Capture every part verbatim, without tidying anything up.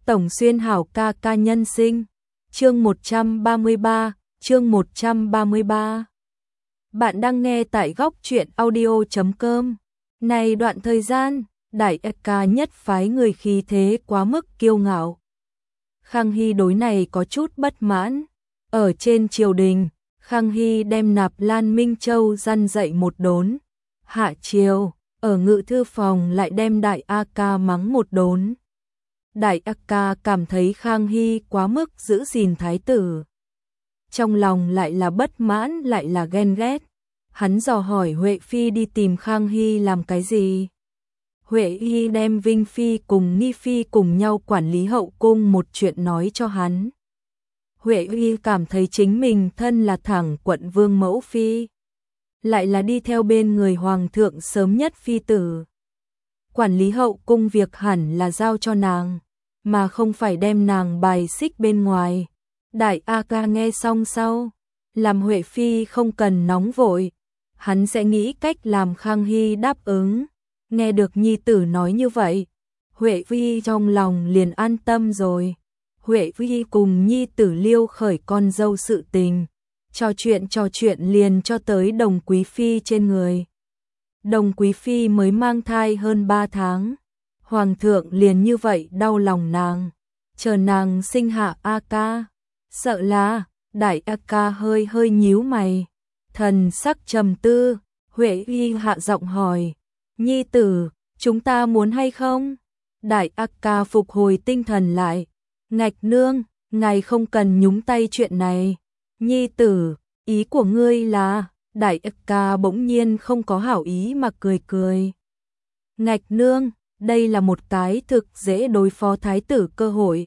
Tổng Xuyên hảo ca ca nhân sinh. Chương một trăm ba mươi ba, chương một trăm ba mươi ba. Bạn đang nghe tại góc truyện audio chấm com. Này đoạn thời gian, Đại ca nhất phái người khí thế quá mức kiêu ngạo. Khang Hy đối này có chút bất mãn. Ở trên triều đình, Khang Hy đem Nạp Lan Minh Châu răn dạy một đốn. Hạ triều, ở ngự thư phòng lại đem Đại A ca mắng một đốn. Đại A ca cảm thấy Khang Hy quá mức giữ gìn thái tử. Trong lòng lại là bất mãn lại là ghen ghét. Hắn dò hỏi Huệ Phi đi tìm Khang Hy làm cái gì. Huệ Hy đem Vinh Phi cùng Nghi Phi cùng nhau quản lý hậu cung một chuyện nói cho hắn. Huệ Hy cảm thấy chính mình thân là thẳng quận vương mẫu phi, lại là đi theo bên người hoàng thượng sớm nhất phi tử. Quản lý hậu cung việc hẳn là giao cho nàng, mà không phải đem nàng bài xích bên ngoài. Đại A ca nghe xong sau, làm Huệ Phi không cần nóng vội, hắn sẽ nghĩ cách làm Khang Hy đáp ứng. Nghe được nhi tử nói như vậy, Huệ Phi trong lòng liền an tâm rồi. Huệ Phi cùng nhi tử liêu khởi con dâu sự tình, trò chuyện trò chuyện liền cho tới Đồng Quý Phi trên người. Đồng Quý Phi mới mang thai hơn ba tháng, hoàng thượng liền như vậy đau lòng nàng, chờ nàng sinh hạ A ca. Sợ là, Đại A ca hơi hơi nhíu mày, thần sắc trầm tư. Huệ Phi hạ giọng hỏi, nhi tử, chúng ta muốn hay không? Đại A ca phục hồi tinh thần lại, ngạch nương, ngài không cần nhúng tay chuyện này. Nhi tử, ý của ngươi là? Đại A ca bỗng nhiên không có hảo ý mà cười cười. Ngạch nương, đây là một cái thực dễ đối phó thái tử cơ hội.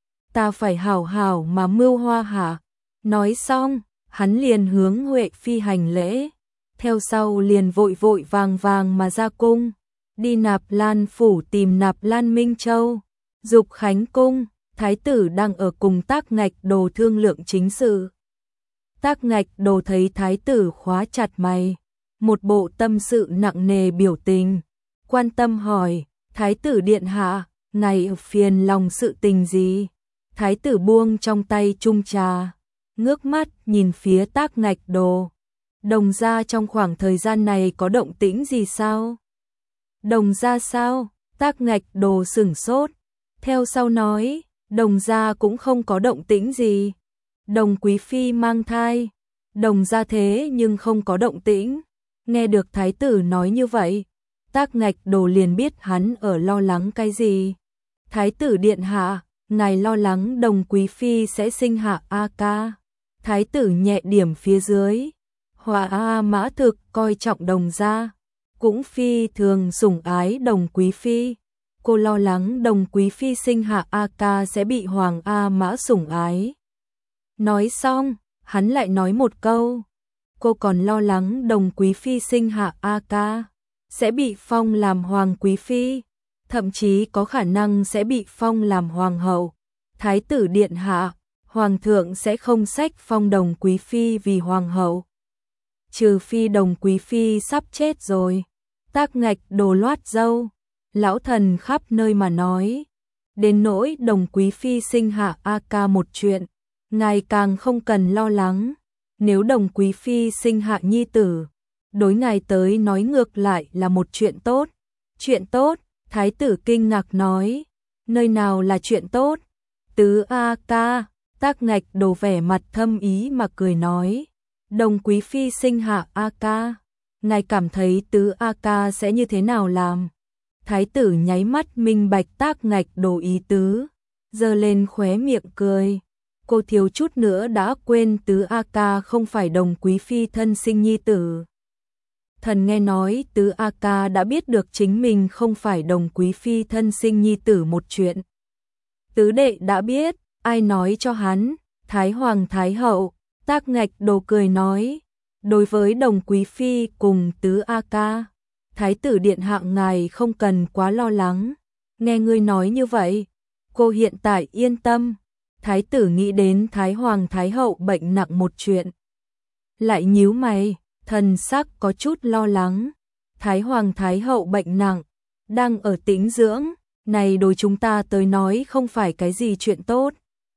Ta phải hảo hảo mà mưu hoa hả? Nói xong, hắn liền hướng Huệ Phi hành lễ, theo sau liền vội vội vàng vàng mà ra cung, đi Nạp Lan phủ tìm Nạp Lan Minh Châu. Dục Khánh cung, thái tử đang ở cùng Tác Ngạch Đồ thương lượng chính sự. Tác Ngạch Đồ thấy thái tử khóa chặt mày, một bộ tâm sự nặng nề biểu tình, quan tâm hỏi, thái tử điện hạ, ngài phiền lòng sự tình gì? Thái tử buông trong tay chung trà, ngước mắt nhìn phía Tác Ngạch Đồ. Đồng gia trong khoảng thời gian này có động tĩnh gì sao? Đồng gia sao? Tác Ngạch Đồ sửng sốt, theo sau nói, Đồng gia cũng không có động tĩnh gì. Đồng Quý Phi mang thai, Đồng gia thế nhưng không có động tĩnh. Nghe được thái tử nói như vậy, Tác Ngạch Đồ liền biết hắn ở lo lắng cái gì. Thái tử điện hạ, ngài lo lắng Đồng Quý Phi sẽ sinh hạ A ca. Thái tử nhẹ điểm phía dưới, Hòa A Mã thực coi trọng Đồng gia, cũng phi thường sủng ái Đồng Quý Phi. Cô lo lắng Đồng Quý Phi sinh hạ A ca sẽ bị Hoàng A Mã sủng ái. Nói xong, hắn lại nói một câu, cô còn lo lắng Đồng Quý Phi sinh hạ A ca sẽ bị phong làm Hoàng Quý Phi, thậm chí có khả năng sẽ bị phong làm Hoàng hậu. Thái tử điện hạ, Hoàng thượng sẽ không xách phong Đồng Quý Phi vì Hoàng hậu, trừ phi Đồng Quý Phi sắp chết rồi. Tác Ngạch Đồ loát râu, lão thần khắp nơi mà nói, đến nỗi Đồng Quý Phi sinh hạ A ca một chuyện, ngài càng không cần lo lắng. Nếu Đồng Quý Phi sinh hạ nhi tử, đối ngài tới nói ngược lại là một chuyện tốt. Chuyện tốt? Thái tử kinh ngạc nói, nơi nào là chuyện tốt? Tứ A ca. Tác Ngạch Đồ vẻ mặt thâm ý mà cười nói, Đồng Quý Phi sinh hạ A ca, ngài cảm thấy tứ A ca sẽ như thế nào làm? Thái tử nháy mắt minh bạch Tác Ngạch Đồ ý tứ, giơ lên khóe miệng cười. Cô thiếu chút nữa đã quên tứ A ca không phải Đồng Quý Phi thân sinh nhi tử. Thần nghe nói tứ A ca đã biết được chính mình không phải Đồng Quý Phi thân sinh nhi tử một chuyện. Tứ đệ đã biết, ai nói cho hắn? Thái Hoàng Thái Hậu. Tác Ngạch Đồ cười nói, đối với Đồng Quý Phi cùng tứ A ca, thái tử điện hạ ngài không cần quá lo lắng. Nghe ngươi nói như vậy, cô hiện tại yên tâm. Thái tử nghĩ đến Thái Hoàng Thái Hậu bệnh nặng một chuyện, lại nhíu mày, thần sắc có chút lo lắng. Thái Hoàng Thái Hậu bệnh nặng, đang ở tĩnh dưỡng, này đối chúng ta tới nói không phải cái gì chuyện tốt.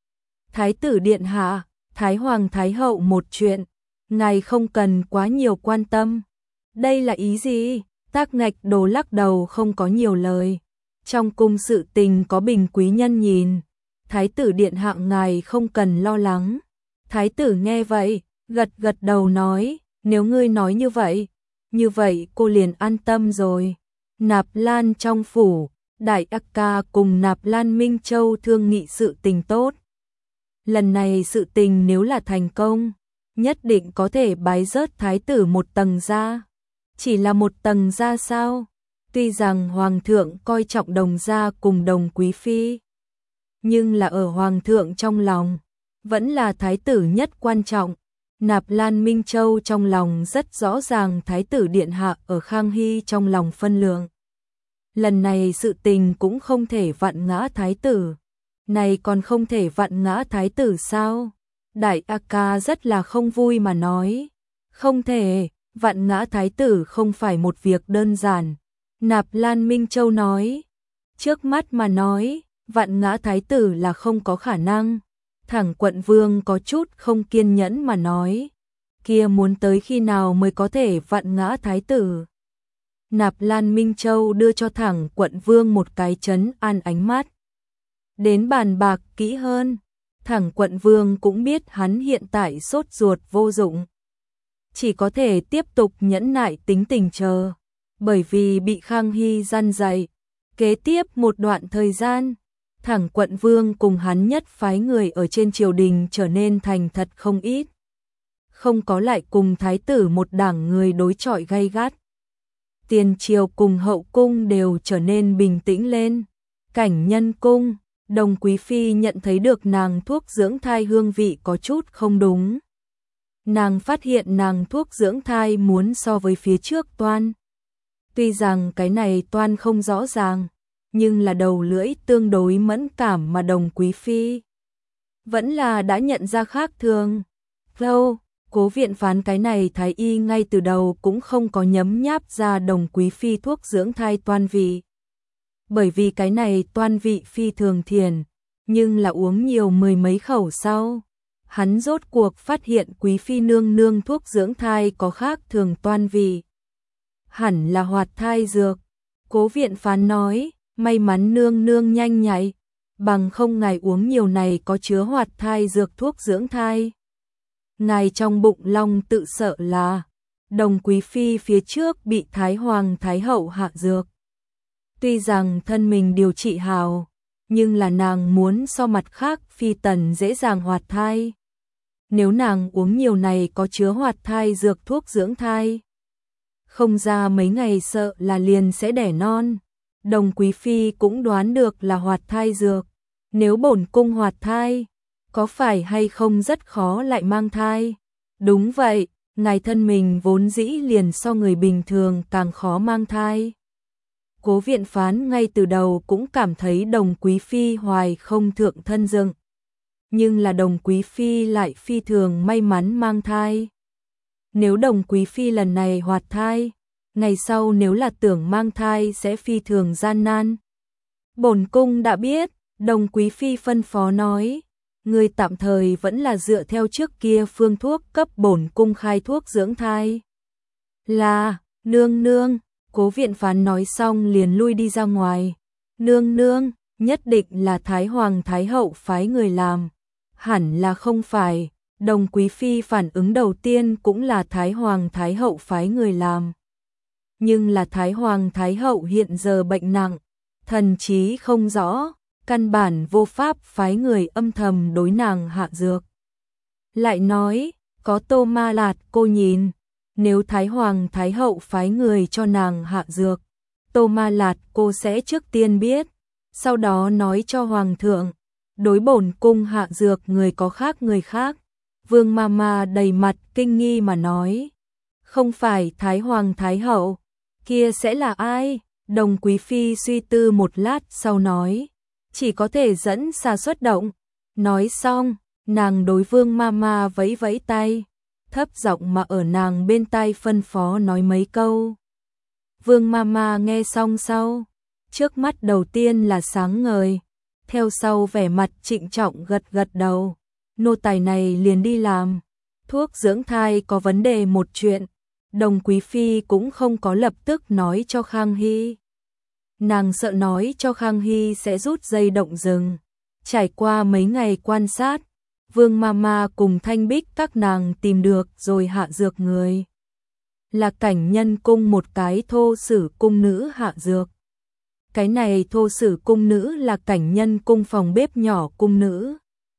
Thái tử điện hạ, Thái hoàng thái hậu một chuyện, ngài không cần quá nhiều quan tâm. Đây là ý gì? Tác Ngạch Đồ lắc đầu không có nhiều lời. Trong cung sự tình có Bình quý nhân nhìn, Thái tử điện hạ ngài không cần lo lắng. Thái tử nghe vậy, gật gật đầu nói, nếu ngươi nói như vậy, như vậy cô liền an tâm rồi. Nạp Lan trong phủ, Đại A Ca cùng Nạp Lan Minh Châu thương nghị sự tình tốt. Lần này sự tình nếu là thành công, nhất định có thể bái rớt thái tử một tầng ra. Chỉ là một tầng ra sao? Tuy rằng hoàng thượng coi trọng Đồng gia cùng Đồng quý phi, nhưng là ở hoàng thượng trong lòng, vẫn là thái tử nhất quan trọng. Nạp Lan Minh Châu trong lòng rất rõ ràng thái tử điện hạ ở Khang Hy trong lòng phân lượng. Lần này sự tình cũng không thể vặn ngã thái tử. Này còn không thể vặn ngã thái tử sao? Đại A Ca rất là không vui mà nói. Không thể, vặn ngã thái tử không phải một việc đơn giản. Nạp Lan Minh Châu nói. Trước mắt mà nói, vặn ngã thái tử là không có khả năng. Thẳng quận vương có chút không kiên nhẫn mà nói. Kia muốn tới khi nào mới có thể vặn ngã thái tử? Nạp Lan Minh Châu đưa cho thẳng quận vương một cái trấn an ánh mắt. Đến bàn bạc kỹ hơn, thẳng quận vương cũng biết hắn hiện tại sốt ruột vô dụng. Chỉ có thể tiếp tục nhẫn nại tính tình chờ, bởi vì bị Khang Hy gian dạy. Kế tiếp một đoạn thời gian, thẳng quận vương cùng hắn nhất phái người ở trên triều đình trở nên thành thật không ít. Không có lại cùng thái tử một đảng người đối chọi gay gắt. Tiền triều cùng hậu cung đều trở nên bình tĩnh lên. Cảnh Nhân cung, Đồng quý phi nhận thấy được nàng thuốc dưỡng thai hương vị có chút không đúng. Nàng phát hiện nàng thuốc dưỡng thai muốn so với phía trước toan. Tuy rằng cái này toan không rõ ràng, nhưng là đầu lưỡi tương đối mẫn cảm mà Đồng quý phi vẫn là đã nhận ra khác thường. Lâu, Cố viện phán cái này thái y ngay từ đầu cũng không có nhấm nháp ra Đồng quý phi thuốc dưỡng thai toan vị. Bởi vì cái này toan vị phi thường thiền, nhưng là uống nhiều mười mấy khẩu sau, hắn rốt cuộc phát hiện quý phi nương nương thuốc dưỡng thai có khác thường toan vị. Hẳn là hoạt thai dược. Cố viện phán nói, may mắn nương nương nhanh nhạy, bằng không ngài uống nhiều này có chứa hoạt thai dược thuốc dưỡng thai. Ngài trong bụng long tự sợ là Đồng quý phi phía trước bị Thái hoàng thái hậu hạ dược. Tuy rằng thân mình điều trị hào, nhưng là nàng muốn so mặt khác phi tần dễ dàng hoạt thai. Nếu nàng uống nhiều này có chứa hoạt thai dược thuốc dưỡng thai, không ra mấy ngày sợ là liền sẽ đẻ non. Đồng quý phi cũng đoán được là hoạt thai dược. Nếu bổn cung hoạt thai, có phải hay không rất khó lại mang thai? Đúng vậy, ngài thân mình vốn dĩ liền so người bình thường càng khó mang thai. Cố viện phán ngay từ đầu cũng cảm thấy Đồng quý phi hoài không thượng thân dựng. Nhưng là Đồng quý phi lại phi thường may mắn mang thai. Nếu Đồng quý phi lần này hoạt thai, ngày sau nếu là tưởng mang thai sẽ phi thường gian nan. Bổn cung đã biết, Đồng quý phi phân phó nói, người tạm thời vẫn là dựa theo trước kia phương thuốc cấp bổn cung khai thuốc dưỡng thai. Là, nương nương. Cố viện phán nói xong liền lui đi ra ngoài. Nương nương, nhất định là Thái hoàng thái hậu phái người làm. Hẳn là không phải. Đồng quý phi phản ứng đầu tiên cũng là Thái hoàng thái hậu phái người làm. Nhưng là Thái hoàng thái hậu hiện giờ bệnh nặng, thần trí không rõ, căn bản vô pháp phái người âm thầm đối nàng hạ dược. Lại nói, có Tô Ma Lạt cô nhìn. Nếu Thái hoàng thái hậu phái người cho nàng hạ dược, Tô Ma Lạt cô sẽ trước tiên biết, sau đó nói cho hoàng thượng, đối bổn cung hạ dược người có khác người khác. Vương Mama đầy mặt kinh nghi mà nói, không phải Thái hoàng thái hậu, kia sẽ là ai? Đồng quý phi suy tư một lát sau nói, chỉ có thể dẫn xà xuất động. Nói xong, nàng đối Vương Mama vẫy vẫy tay, thấp giọng mà ở nàng bên tai phân phó nói mấy câu. Vương Mama nghe xong sau, trước mắt đầu tiên là sáng ngời, theo sau vẻ mặt trịnh trọng gật gật đầu, nô tài này liền đi làm. Thuốc dưỡng thai có vấn đề một chuyện, Đồng Quý Phi cũng không có lập tức nói cho Khang Hy. Nàng sợ nói cho Khang Hy sẽ rút dây động rừng. Trải qua mấy ngày quan sát, Vương Mama cùng Thanh Bích các nàng tìm được rồi hạ dược người. Là Cảnh Nhân cung một cái thô sử cung nữ hạ dược. Cái này thô sử cung nữ là Cảnh Nhân cung phòng bếp nhỏ cung nữ.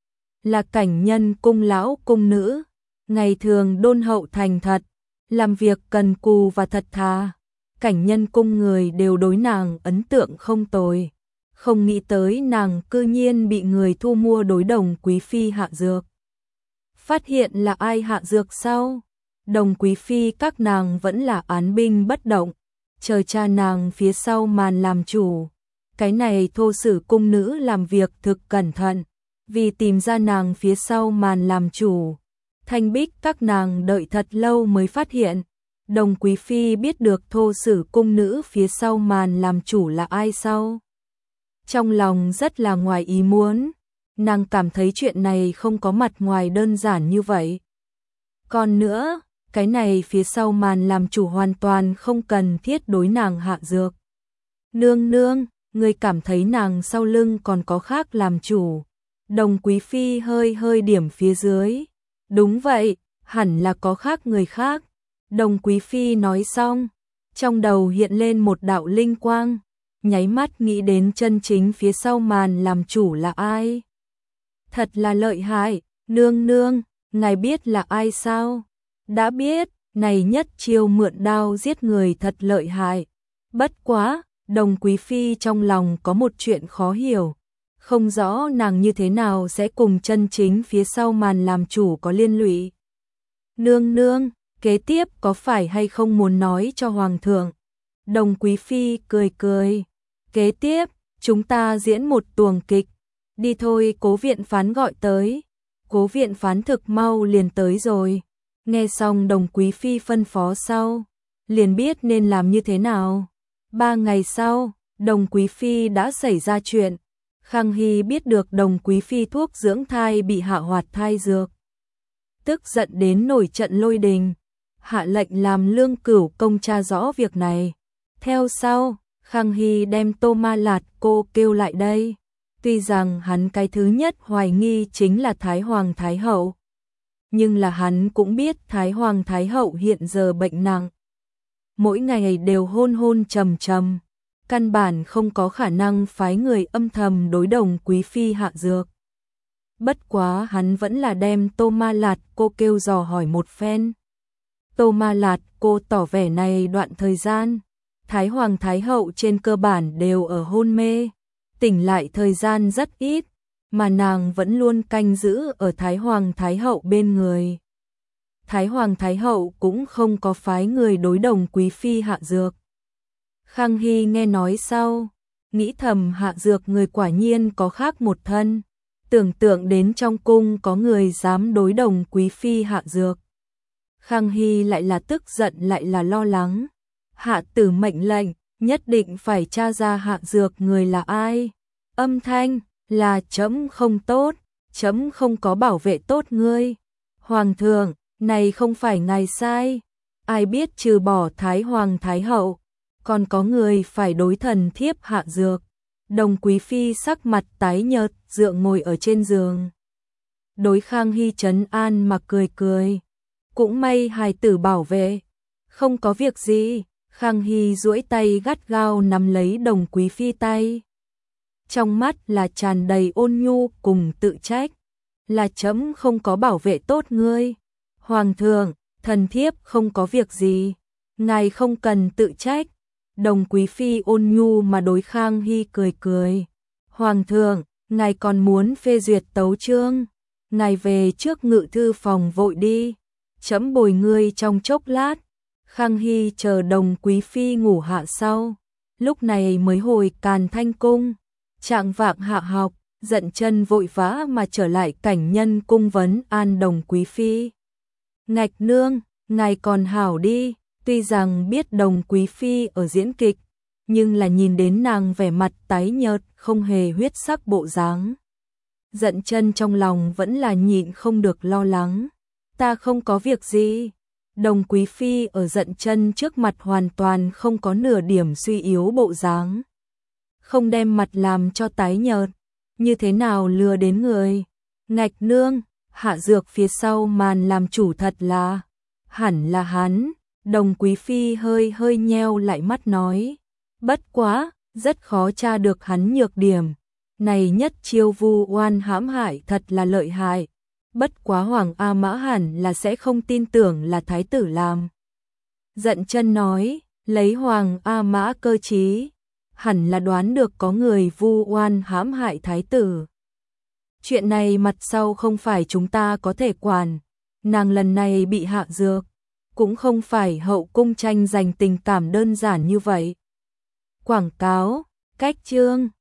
Là Cảnh Nhân cung lão cung nữ, ngày thường đôn hậu thành thật, làm việc cần cù và thật thà. Cảnh Nhân cung người đều đối nàng ấn tượng không tồi. Không nghĩ tới nàng cư nhiên bị người thu mua đối Đồng Quý Phi hạ dược. Phát hiện là ai hạ dược sau? Đồng Quý Phi các nàng vẫn là án binh bất động, chờ cha nàng phía sau màn làm chủ. Cái này thô sử cung nữ làm việc thực cẩn thận, vì tìm ra nàng phía sau màn làm chủ. Thanh Bích các nàng đợi thật lâu mới phát hiện. Đồng Quý Phi biết được thô sử cung nữ phía sau màn làm chủ là ai sau. Trong lòng rất là ngoài ý muốn, nàng cảm thấy chuyện này không có mặt ngoài đơn giản như vậy. Còn nữa, cái này phía sau màn làm chủ hoàn toàn không cần thiết đối nàng hạ dược. Nương nương, người cảm thấy nàng sau lưng còn có khác làm chủ. Đồng Quý Phi hơi hơi điểm phía dưới. Đúng vậy, hẳn là có khác người khác. Đồng Quý Phi nói xong, trong đầu hiện lên một đạo linh quang, nháy mắt nghĩ đến chân chính phía sau màn làm chủ là ai. Thật là lợi hại, nương nương, ngài biết là ai sao? Đã biết, này nhất chiêu mượn đao giết người thật lợi hại. Bất quá, Đồng Quý Phi trong lòng có một chuyện khó hiểu, không rõ nàng như thế nào sẽ cùng chân chính phía sau màn làm chủ có liên lụy. Nương nương, kế tiếp có phải hay không muốn nói cho Hoàng thượng? Đồng Quý Phi cười cười. Kế tiếp, chúng ta diễn một tuồng kịch. Đi thôi, Cố viện phán gọi tới. Cố viện phán thực mau liền tới rồi. Nghe xong Đồng Quý Phi phân phó sau, liền biết nên làm như thế nào. Ba ngày sau, Đồng Quý Phi đã xảy ra chuyện. Khang Hy biết được Đồng Quý Phi thuốc dưỡng thai bị hạ hoạt thai dược. Tức giận đến nổi trận lôi đình, hạ lệnh làm Lương Cửu công tra rõ việc này. Theo sau, Khang Hy đem Tô Ma Lạt cô kêu lại đây. Tuy rằng hắn cái thứ nhất hoài nghi chính là Thái Hoàng Thái Hậu, nhưng là hắn cũng biết Thái Hoàng Thái Hậu hiện giờ bệnh nặng. Mỗi ngày đều hôn hôn trầm trầm, căn bản không có khả năng phái người âm thầm đối Đồng Quý Phi hạ dược. Bất quá hắn vẫn là đem Tô Ma Lạt cô kêu dò hỏi một phen. Tô Ma Lạt cô tỏ vẻ này đoạn thời gian, Thái Hoàng Thái Hậu trên cơ bản đều ở hôn mê, tỉnh lại thời gian rất ít, mà nàng vẫn luôn canh giữ ở Thái Hoàng Thái Hậu bên người. Thái Hoàng Thái Hậu cũng không có phái người đối Đồng Quý Phi hạ dược. Khang Hy nghe nói sau, nghĩ thầm hạ dược người quả nhiên có khác một thân, tưởng tượng đến trong cung có người dám đối Đồng Quý Phi hạ dược. Khang Hy lại là tức giận lại là lo lắng, hạ tử mệnh lệnh, nhất định phải tra ra hạ dược người là ai. Âm thanh là chấm không tốt, chấm không có bảo vệ tốt ngươi. Hoàng thượng, này không phải ngài sai, ai biết trừ bỏ Thái Hoàng Thái Hậu, còn có người phải đối thần thiếp hạ dược. Đồng Quý Phi sắc mặt tái nhợt, dựa ngồi ở trên giường. Đối Khang Hy trấn an mà cười cười. Cũng may hài tử bảo vệ, không có việc gì. Khang Hy duỗi tay gắt gao nắm lấy Đồng Quý Phi tay. Trong mắt là tràn đầy ôn nhu cùng tự trách. Là chấm không có bảo vệ tốt ngươi. Hoàng thượng, thần thiếp không có việc gì. Ngài không cần tự trách. Đồng Quý Phi ôn nhu mà đối Khang Hy cười cười. Hoàng thượng, ngài còn muốn phê duyệt tấu chương. Ngài về trước ngự thư phòng vội đi. Chấm bồi ngươi trong chốc lát. Khang Hy chờ Đồng Quý Phi ngủ hạ sau. Lúc này mới hồi Càn Thanh cung. Trạng vạng hạ học, giận chân vội vã mà trở lại Cảnh Nhân cung vấn an Đồng Quý Phi. Ngạch nương, ngài còn hảo đi. Tuy rằng biết Đồng Quý Phi ở diễn kịch, nhưng là nhìn đến nàng vẻ mặt tái nhợt, không hề huyết sắc bộ dáng. Giận Chân trong lòng vẫn là nhịn không được lo lắng. Ta không có việc gì. Đồng Quý Phi ở Giận Chân trước mặt hoàn toàn không có nửa điểm suy yếu bộ dáng. Không đem mặt làm cho tái nhợt, như thế nào lừa đến người. Ngạch nương, Hạ Dược phía sau màn làm chủ thật là, hẳn là hắn. Đồng Quý Phi hơi hơi nheo lại mắt nói, bất quá, rất khó tra được hắn nhược điểm. Này nhất chiêu vu oan hãm hại thật là lợi hại. Bất quá Hoàng A Mã hẳn là sẽ không tin tưởng là thái tử làm. Giận Chân nói, lấy Hoàng A Mã cơ trí, hẳn là đoán được có người vu oan hãm hại thái tử. Chuyện này mặt sau không phải chúng ta có thể quản. Nàng lần này bị hạ dược, cũng không phải hậu cung tranh giành tình cảm đơn giản như vậy. Quảng cáo, cách chương